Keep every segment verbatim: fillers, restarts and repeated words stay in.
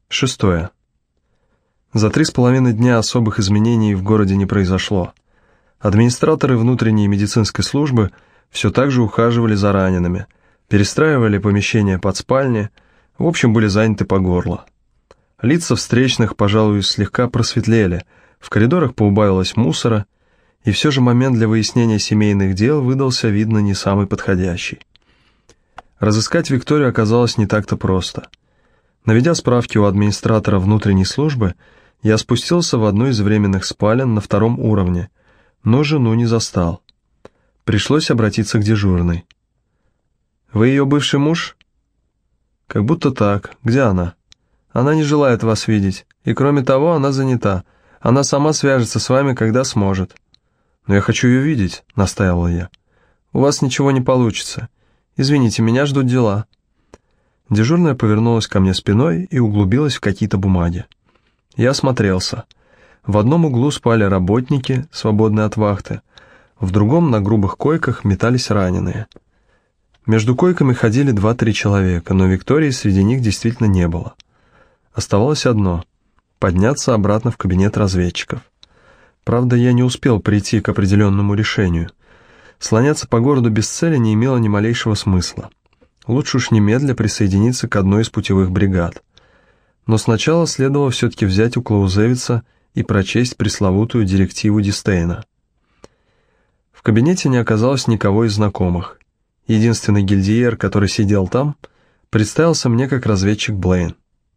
Шестое. За три с половиной дня особых изменений в городе не произошло. Администраторы внутренней медицинской службы все так же ухаживали за ранеными, перестраивали помещения под спальни, в общем, были заняты по горло. Лица встречных, пожалуй, слегка просветлели, в коридорах поубавилось мусора, и все же момент для выяснения семейных дел выдался, видно, не самый подходящий. Разыскать Викторию оказалось не так-то просто. Наведя справки у администратора внутренней службы, я спустился в одну из временных спален на втором уровне, но жену не застал. Пришлось обратиться к дежурной. «Вы ее бывший муж?» «Как будто так. Где она?» «Она не желает вас видеть, и кроме того, она занята. Она сама свяжется с вами, когда сможет». «Но я хочу ее видеть», — настаивал я. «У вас ничего не получится. Извините, меня ждут дела». Дежурная повернулась ко мне спиной и углубилась в какие-то бумаги. Я осмотрелся. В одном углу спали работники, свободные от вахты, в другом на грубых койках метались раненые. Между койками ходили два-три человека, но Виктории среди них действительно не было. Оставалось одно — подняться обратно в кабинет разведчиков. Правда, я не успел прийти к определенному решению. Слоняться по городу без цели не имело ни малейшего смысла. Лучше уж немедля присоединиться к одной из путевых бригад. Но сначала следовало все-таки взять у Клаузевица и прочесть пресловутую директиву Дистейна. В кабинете не оказалось никого из знакомых. Единственный гильдиер, который сидел там, представился мне как разведчик Блейн.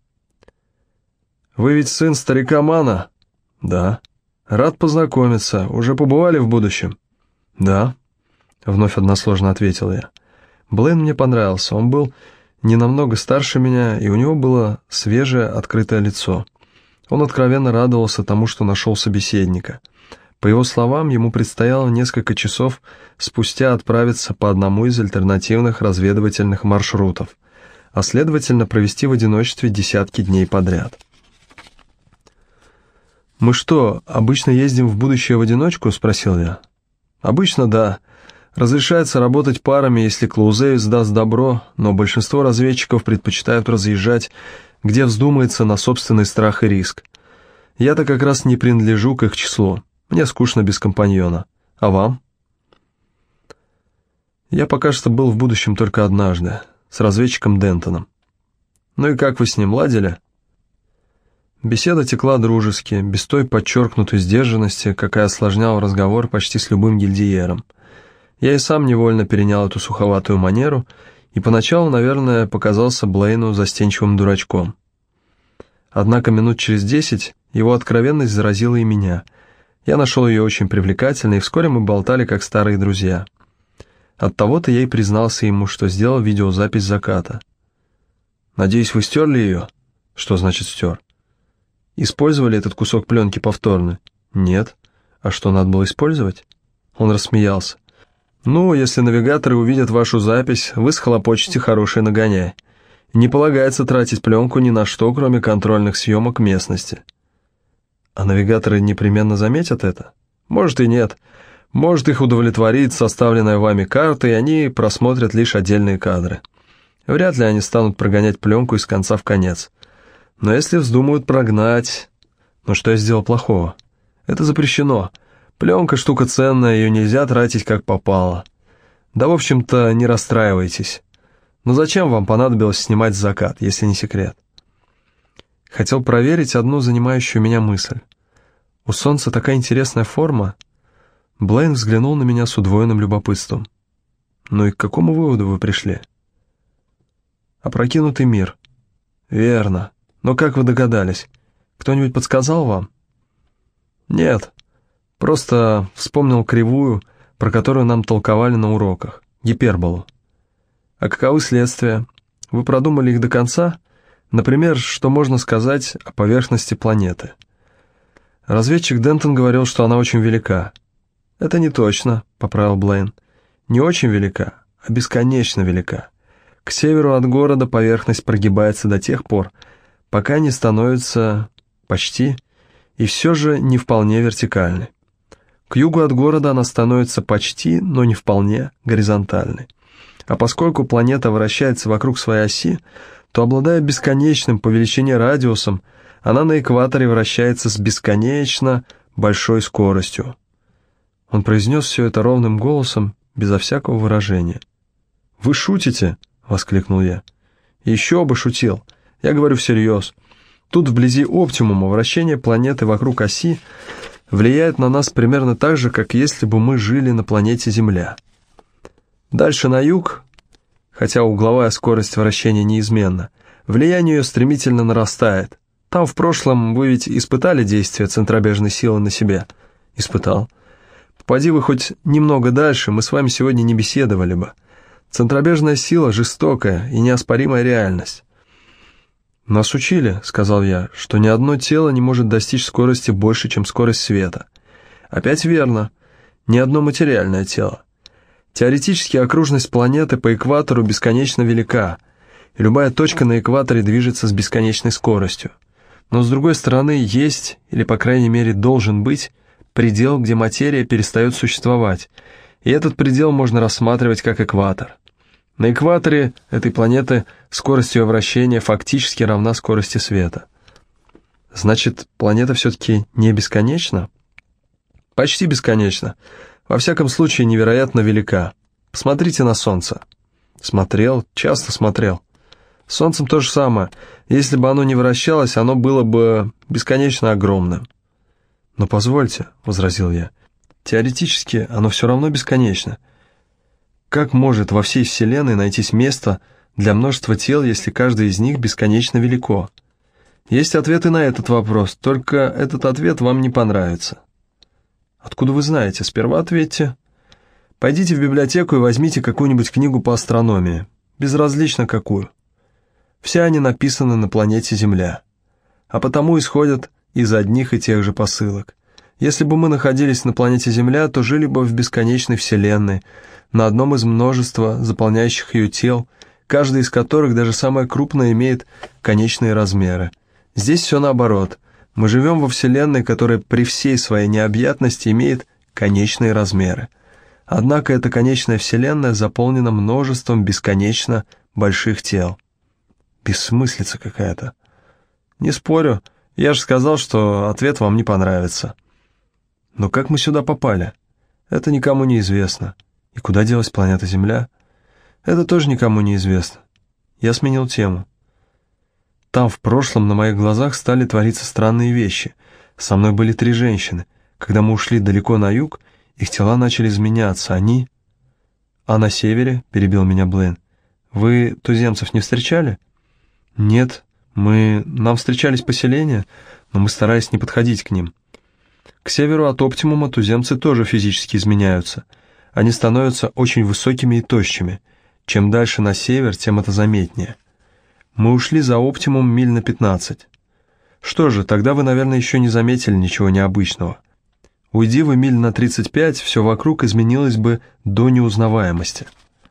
«Вы ведь сын старика Мана?» «Да». «Рад познакомиться. Уже побывали в будущем?» «Да», — вновь односложно ответил я. Блейн мне понравился. Он был не намного старше меня, и у него было свежее, открытое лицо. Он откровенно радовался тому, что нашел собеседника. По его словам, ему предстояло несколько часов спустя отправиться по одному из альтернативных разведывательных маршрутов, а следовательно провести в одиночестве десятки дней подряд. «Мы что, обычно ездим в будущее в одиночку?» — спросил я. «Обычно да. Разрешается работать парами, если Клаузевиц даст добро, но большинство разведчиков предпочитают разъезжать, где вздумается, на собственный страх и риск. Я-то как раз не принадлежу к их числу. Мне скучно без компаньона. А вам?» «Я пока что был в будущем только однажды, с разведчиком Дентоном. Ну и как вы с ним ладили?» Беседа текла дружески, без той подчеркнутой сдержанности, какая осложняла разговор почти с любым гильдиером. Я и сам невольно перенял эту суховатую манеру, и поначалу, наверное, показался Блейну застенчивым дурачком. Однако минут через десять его откровенность заразила и меня. Я нашел ее очень привлекательной, и вскоре мы болтали как старые друзья. Оттого-то я и признался ему, что сделал видеозапись заката. «Надеюсь, вы стерли ее?» «Что значит стер?» «Использовали этот кусок пленки повторно?» «Нет». «А что, надо было использовать?» Он рассмеялся. «Ну, если навигаторы увидят вашу запись, вы схлопочете хороший нагоняй. Не полагается тратить пленку ни на что, кроме контрольных съемок местности». «А навигаторы непременно заметят это?» «Может и нет. Может, их удовлетворит составленная вами карта, и они просмотрят лишь отдельные кадры. Вряд ли они станут прогонять пленку из конца в конец. Но если вздумают прогнать... Ну что я сделал плохого? Это запрещено. Пленка штука ценная, ее нельзя тратить как попало. Да, в общем-то, не расстраивайтесь. Но зачем вам понадобилось снимать закат, если не секрет?» Хотел проверить одну занимающую меня мысль. У солнца такая интересная форма. Блейн взглянул на меня с удвоенным любопытством. «Ну и к какому выводу вы пришли?» «Опрокинутый мир». «Верно. Но как вы догадались? Кто-нибудь подсказал вам?» «Нет. Просто вспомнил кривую, про которую нам толковали на уроках. Гиперболу». «А каковы следствия? Вы продумали их до конца? Например, что можно сказать о поверхности планеты?» «Разведчик Дентон говорил, что она очень велика». «Это не точно», — поправил Блейн. «Не очень велика, а бесконечно велика. К северу от города поверхность прогибается до тех пор, пока не становится почти, и все же не вполне вертикальной. К югу от города она становится почти, но не вполне горизонтальной. А поскольку планета вращается вокруг своей оси, то, обладая бесконечным по величине радиусом, она на экваторе вращается с бесконечно большой скоростью. Он произнес все это ровным голосом, безо всякого выражения. «Вы шутите?» — воскликнул я. «Еще бы шутил. Я говорю всерьез. Тут вблизи оптимума вращение планеты вокруг оси влияет на нас примерно так же, как если бы мы жили на планете Земля. Дальше на юг, хотя угловая скорость вращения неизменна, влияние ее стремительно нарастает. Там в прошлом вы ведь испытали действие центробежной силы на себе?» «Испытал. Попади вы хоть немного дальше, мы с вами сегодня не беседовали бы. Центробежная сила — жестокая и неоспоримая реальность». «Нас учили, — сказал я, — что ни одно тело не может достичь скорости больше, чем скорость света. Опять верно, ни одно материальное тело. Теоретически окружность планеты по экватору бесконечно велика, и любая точка на экваторе движется с бесконечной скоростью. Но, с другой стороны, есть, или, по крайней мере, должен быть, предел, где материя перестает существовать, и этот предел можно рассматривать как экватор. На экваторе этой планеты скорость ее вращения фактически равна скорости света. Значит, планета все-таки не бесконечна? Почти бесконечна. Во всяком случае, невероятно велика. Посмотрите на Солнце. Смотрел, часто смотрел. С Солнцем то же самое. Если бы оно не вращалось, оно было бы бесконечно огромным. «Но позвольте», — возразил я, — «теоретически оно все равно бесконечно. Как может во всей Вселенной найтись место для множества тел, если каждое из них бесконечно велико? Есть ответы на этот вопрос, только этот ответ вам не понравится». «Откуда вы знаете? Сперва ответьте. Пойдите в библиотеку и возьмите какую-нибудь книгу по астрономии, безразлично какую. Все они написаны на планете Земля, а потому исходят из одних и тех же посылок. Если бы мы находились на планете Земля, то жили бы в бесконечной Вселенной, на одном из множества заполняющих ее тел, каждый из которых, даже самое крупное, имеет конечные размеры. Здесь все наоборот. Мы живем во Вселенной, которая при всей своей необъятности имеет конечные размеры. Однако эта конечная Вселенная заполнена множеством бесконечно больших тел. Бессмыслица какая-то. Не спорю, я же сказал, что ответ вам не понравится. Но как мы сюда попали? Это никому не известно. И куда делась планета Земля? Это тоже никому не известно. Я сменил тему. Там в прошлом на моих глазах стали твориться странные вещи. Со мной были три женщины. Когда мы ушли далеко на юг, их тела начали изменяться. Они... «А на севере?» — перебил меня Блейн. «Вы туземцев не встречали?» «Нет, мы... нам встречались поселения, но мы старались не подходить к ним. К северу от оптимума туземцы тоже физически изменяются. Они становятся очень высокими и тощими. Чем дальше на север, тем это заметнее. Мы ушли за оптимум миль на пятнадцать. Что же, тогда вы, наверное, еще не заметили ничего необычного. Уйди вы миль на тридцать пять, все вокруг изменилось бы до неузнаваемости».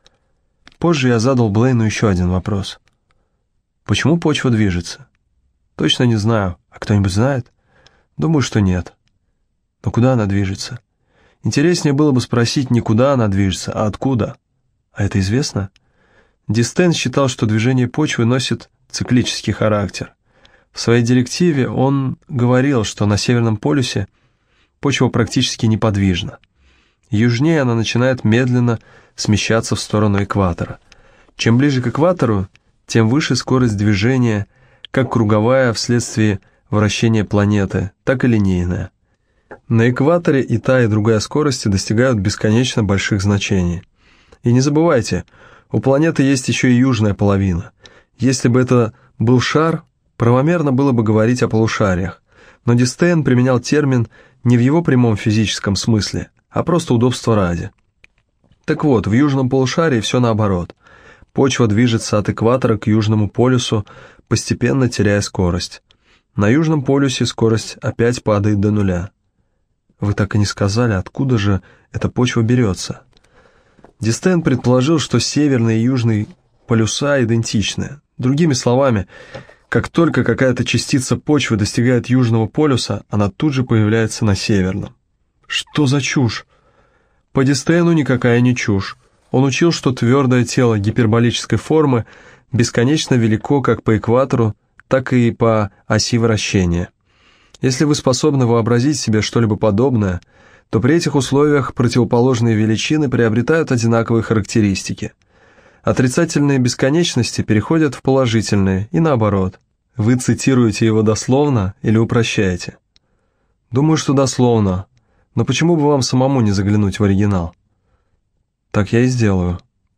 Позже я задал Блейну еще один вопрос. «Почему почва движется?» «Точно не знаю. А кто-нибудь знает?» «Думаю, что нет». «Но куда она движется?» «Интереснее было бы спросить не куда она движется, а откуда. А это известно?» Дистен считал, что движение почвы носит циклический характер. В своей директиве он говорил, что на Северном полюсе почва практически неподвижна. Южнее она начинает медленно смещаться в сторону экватора. Чем ближе к экватору, тем выше скорость движения, как круговая вследствие вращения планеты, так и линейная. На экваторе и та, и другая скорости достигают бесконечно больших значений. И не забывайте, у планеты есть еще и южная половина. Если бы это был шар, правомерно было бы говорить о полушариях, но Дистен применял термин не в его прямом физическом смысле, а просто удобство ради. Так вот, в южном полушарии все наоборот. Почва движется от экватора к южному полюсу, постепенно теряя скорость. На южном полюсе скорость опять падает до нуля. Вы так и не сказали, откуда же эта почва берется. Дистен предположил, что северный и южный полюса идентичны. Другими словами, как только какая-то частица почвы достигает южного полюса, она тут же появляется на северном. Что за чушь? По Дистену никакая не чушь. Он учил, что твердое тело гиперболической формы бесконечно велико как по экватору, так и по оси вращения. Если вы способны вообразить себе что-либо подобное, то при этих условиях противоположные величины приобретают одинаковые характеристики. Отрицательные бесконечности переходят в положительные и наоборот. Вы цитируете его дословно или упрощаете? Думаю, что дословно, но почему бы вам самому не заглянуть в оригинал? Так я и сделаю.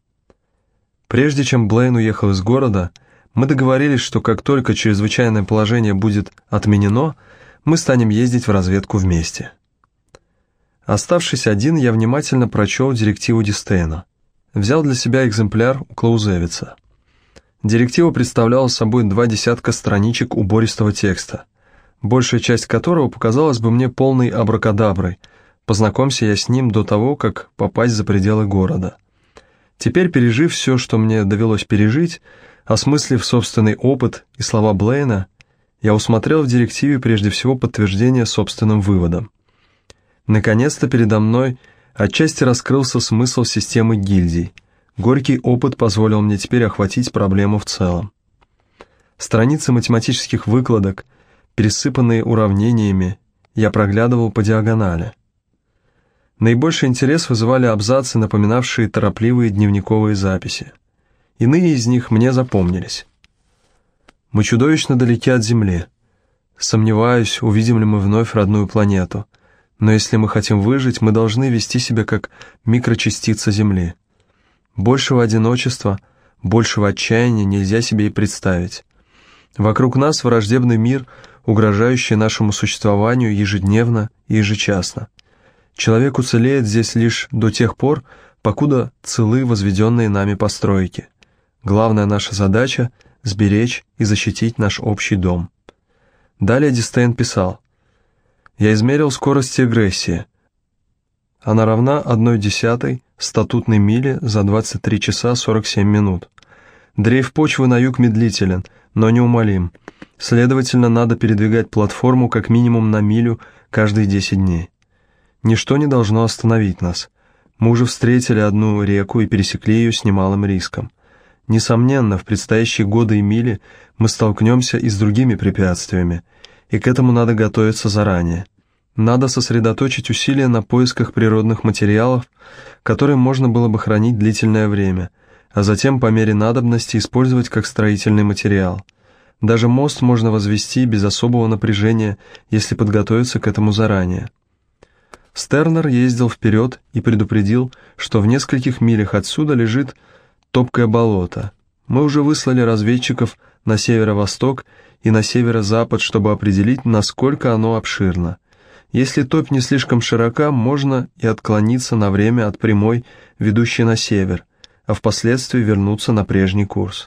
Прежде чем Блейн уехал из города, мы договорились, что как только чрезвычайное положение будет отменено, мы станем ездить в разведку вместе. Оставшись один, я внимательно прочел директиву Дистейна. Взял для себя экземпляр у Клаузевица. Директива представляла собой два десятка страничек убористого текста, большая часть которого показалась бы мне полной абракадаброй, познакомься я с ним до того, как попасть за пределы города. Теперь, пережив все, что мне довелось пережить, осмыслив собственный опыт и слова Блейна, я усмотрел в директиве прежде всего подтверждение собственным выводам. Наконец-то передо мной отчасти раскрылся смысл системы гильдий. Горький опыт позволил мне теперь охватить проблему в целом. Страницы математических выкладок, пересыпанные уравнениями, я проглядывал по диагонали. Наибольший интерес вызывали абзацы, напоминавшие торопливые дневниковые записи. Иные из них мне запомнились. Мы чудовищно далеки от Земли. Сомневаюсь, увидим ли мы вновь родную планету, но если мы хотим выжить, мы должны вести себя как микрочастица Земли. Большего одиночества, большего отчаяния нельзя себе и представить. Вокруг нас враждебный мир, угрожающий нашему существованию ежедневно и ежечасно. Человек уцелеет здесь лишь до тех пор, покуда целы возведенные нами постройки. Главная наша задача — сберечь и защитить наш общий дом. Далее Дистейн писал: «Я измерил скорость агрессии. Она равна одной десятой статутной мили за двадцать три часа сорок семь минут. Дрейф почвы на юг медлителен, но неумолим. Следовательно, надо передвигать платформу как минимум на милю каждые десять дней. Ничто не должно остановить нас. Мы уже встретили одну реку и пересекли ее с немалым риском. Несомненно, в предстоящие годы и мили мы столкнемся и с другими препятствиями, и к этому надо готовиться заранее. Надо сосредоточить усилия на поисках природных материалов, которые можно было бы хранить длительное время, а затем по мере надобности использовать как строительный материал. Даже мост можно возвести без особого напряжения, если подготовиться к этому заранее». Стернер ездил вперед и предупредил, что в нескольких милях отсюда лежит топкое болото. Мы уже выслали разведчиков на северо-восток и на северо-запад, чтобы определить, насколько оно обширно. Если топь не слишком широка, можно и отклониться на время от прямой, ведущей на север, а впоследствии вернуться на прежний курс.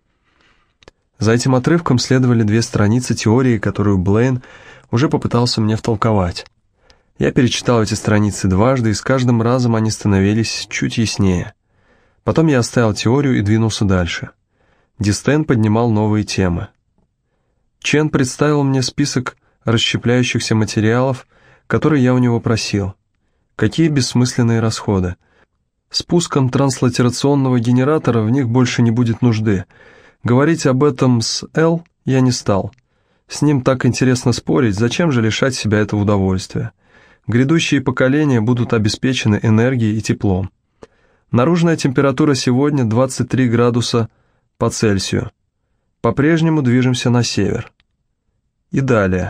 За этим отрывком следовали две страницы теории, которую Блейн уже попытался мне втолковать. Я перечитал эти страницы дважды, и с каждым разом они становились чуть яснее. Потом я оставил теорию и двинулся дальше. Дистейн поднимал новые темы. Чен представил мне список расщепляющихся материалов, которые я у него просил. Какие бессмысленные расходы. Спуском транслатерационного генератора в них больше не будет нужды. Говорить об этом с Эл я не стал. С ним так интересно спорить, зачем же лишать себя этого удовольствия? Грядущие поколения будут обеспечены энергией и теплом. Наружная температура сегодня двадцать три градуса по Цельсию. По-прежнему движемся на север. И далее.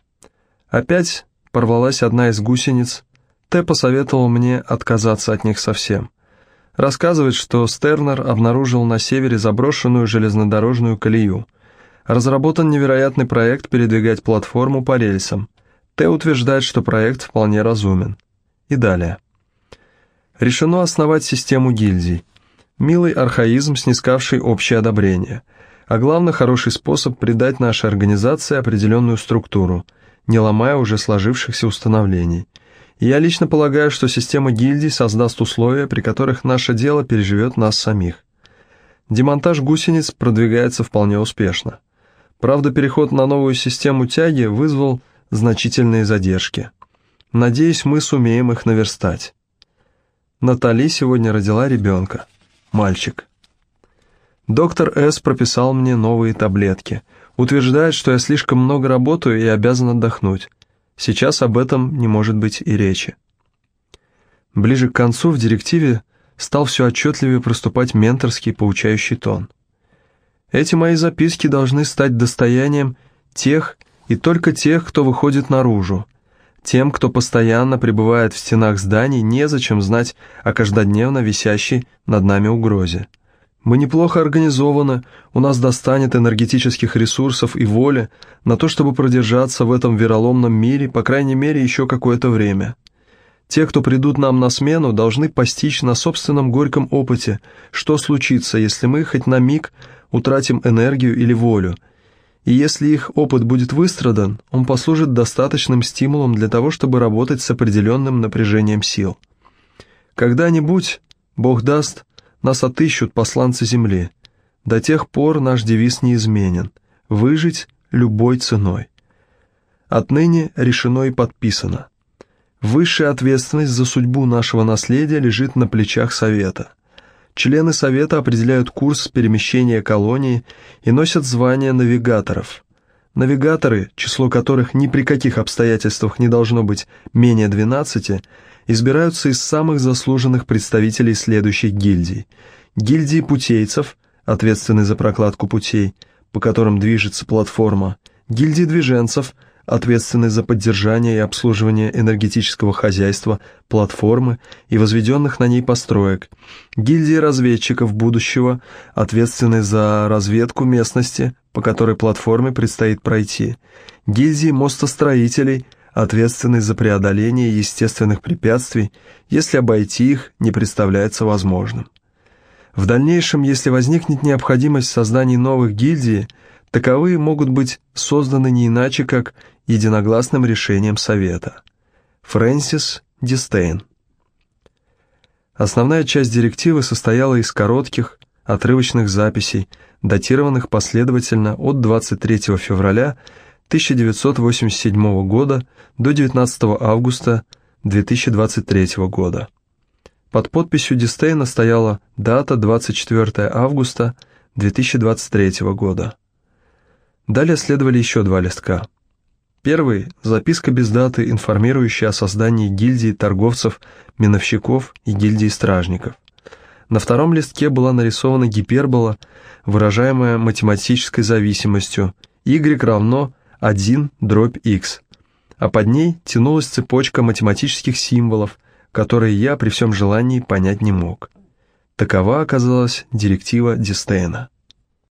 Опять порвалась одна из гусениц. Т посоветовал мне отказаться от них совсем. Рассказывает, что Стернер обнаружил на севере заброшенную железнодорожную колею. Разработан невероятный проект передвигать платформу по рельсам. Т утверждает, что проект вполне разумен. И далее. Решено основать систему гильдий. Милый архаизм, снискавший общее одобрение. А главное, хороший способ придать нашей организации определенную структуру, не ломая уже сложившихся установлений. И я лично полагаю, что система гильдий создаст условия, при которых наше дело переживет нас самих. Демонтаж гусениц продвигается вполне успешно. Правда, переход на новую систему тяги вызвал значительные задержки. Надеюсь, мы сумеем их наверстать. Натали сегодня родила ребенка. Мальчик. Доктор С. прописал мне новые таблетки. Утверждает, что я слишком много работаю и обязан отдохнуть. Сейчас об этом не может быть и речи. Ближе к концу в директиве стал все отчетливее проступать менторский поучающий тон. Эти мои записки должны стать достоянием тех и только тех, кто выходит наружу. Тем, кто постоянно пребывает в стенах зданий, незачем знать о каждодневно висящей над нами угрозе. Мы неплохо организованы, у нас достанет энергетических ресурсов и воли на то, чтобы продержаться в этом вероломном мире, по крайней мере, еще какое-то время. Те, кто придут нам на смену, должны постичь на собственном горьком опыте, что случится, если мы хоть на миг утратим энергию или волю. И если их опыт будет выстрадан, он послужит достаточным стимулом для того, чтобы работать с определенным напряжением сил. Когда-нибудь, Бог даст, нас отыщут посланцы Земли. До тех пор наш девиз неизменен – выжить любой ценой. Отныне решено и подписано. Высшая ответственность за судьбу нашего наследия лежит на плечах Совета. Члены Совета определяют курс перемещения колонии и носят звание навигаторов. Навигаторы, число которых ни при каких обстоятельствах не должно быть менее двенадцати, избираются из самых заслуженных представителей следующих гильдий. Гильдии путейцев, ответственной за прокладку путей, по которым движется платформа, гильдии движенцев, ответственной за поддержание и обслуживание энергетического хозяйства, платформы и возведенных на ней построек, гильдии разведчиков будущего, ответственной за разведку местности, по которой платформе предстоит пройти, гильдии мостостроителей, ответственной за преодоление естественных препятствий, если обойти их не представляется возможным. В дальнейшем, если возникнет необходимость в создании новых гильдий, таковые могут быть созданы не иначе, как единогласным решением Совета. Фрэнсис Дистейн. Основная часть директивы состояла из коротких, отрывочных записей, датированных последовательно от двадцать третьего февраля тысяча девятьсот восемьдесят седьмого года до девятнадцатого августа две тысячи двадцать третьего года. Под подписью Дистейна стояла дата двадцать четвёртого августа две тысячи двадцать третьего года. Далее следовали еще два листка. Первый – записка без даты, информирующая о создании гильдии торговцев, миновщиков и гильдии стражников. На втором листке была нарисована гипербола, выражаемая математической зависимостью y равно один дробь x, а под ней тянулась цепочка математических символов, которые я при всем желании понять не мог. Такова оказалась директива Дистейна.